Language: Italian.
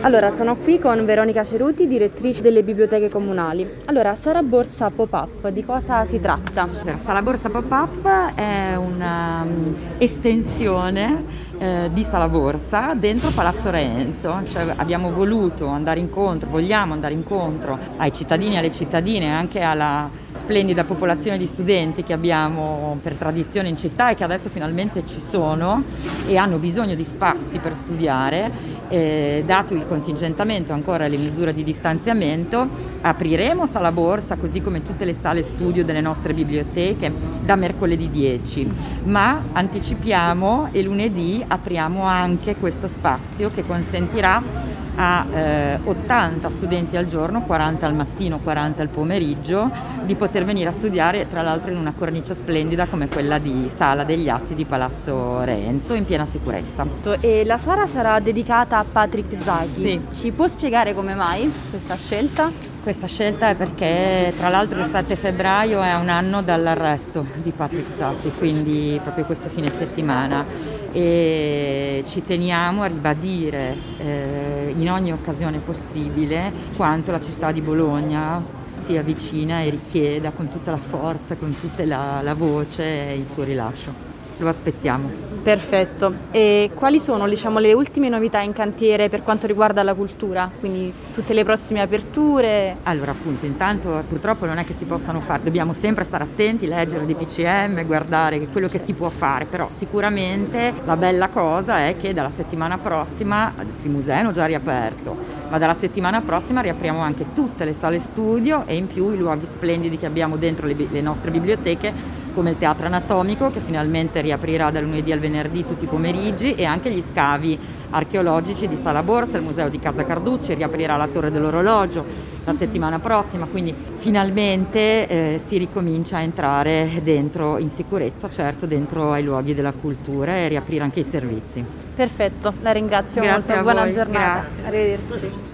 Allora, sono qui con Veronica Ceruti, direttrice delle biblioteche comunali. Allora, Sala Borsa Pop-up, di cosa si tratta? La Sala Borsa Pop-up è una estensione di Sala Borsa dentro Palazzo Re Enzo, cioè vogliamo andare incontro ai cittadini e alle cittadine, anche alla splendida popolazione di studenti che abbiamo per tradizione in città e che adesso finalmente ci sono e hanno bisogno di spazi per studiare. Dato il contingentamento, ancora le misure di distanziamento, apriremo Sala Borsa così come tutte le sale studio delle nostre biblioteche da mercoledì 10, ma anticipiamo e lunedì apriamo anche questo spazio che consentirà a 80 studenti al giorno, 40 al mattino, 40 al pomeriggio, di poter venire a studiare, tra l'altro in una cornice splendida come quella di Sala degli Atti di Palazzo Re Enzo, in piena sicurezza. E la sala sarà dedicata a Patrick Zaki. Sì. Ci può spiegare come mai questa scelta? Questa scelta è perché tra l'altro il 7 febbraio è un anno dall'arresto di Patrick Zaki, quindi proprio questo fine settimana, e ci teniamo a ribadire in ogni occasione possibile quanto la città di Bologna si avvicina e richieda con tutta la forza, con tutta la voce il suo rilascio. Lo aspettiamo. Perfetto. E quali sono, le ultime novità in cantiere per quanto riguarda la cultura? Quindi tutte le prossime aperture? Allora, appunto, intanto purtroppo non è che si possano fare, dobbiamo sempre stare attenti, leggere dei DPCM, guardare quello che si può fare, però sicuramente la bella cosa è che dalla settimana prossima, adesso i musei hanno già riaperto, ma dalla settimana prossima riapriamo anche tutte le sale studio e in più i luoghi splendidi che abbiamo dentro le nostre biblioteche, come il Teatro Anatomico, che finalmente riaprirà dal lunedì al venerdì tutti i pomeriggi, e anche gli scavi archeologici di Sala Borsa, il museo di Casa Carducci, riaprirà la Torre dell'Orologio la settimana prossima, quindi finalmente si ricomincia a entrare dentro in sicurezza, certo dentro ai luoghi della cultura, e riaprire anche i servizi. Perfetto, la ringrazio Grazie molto, buona voi. giornata. Grazie. Arrivederci.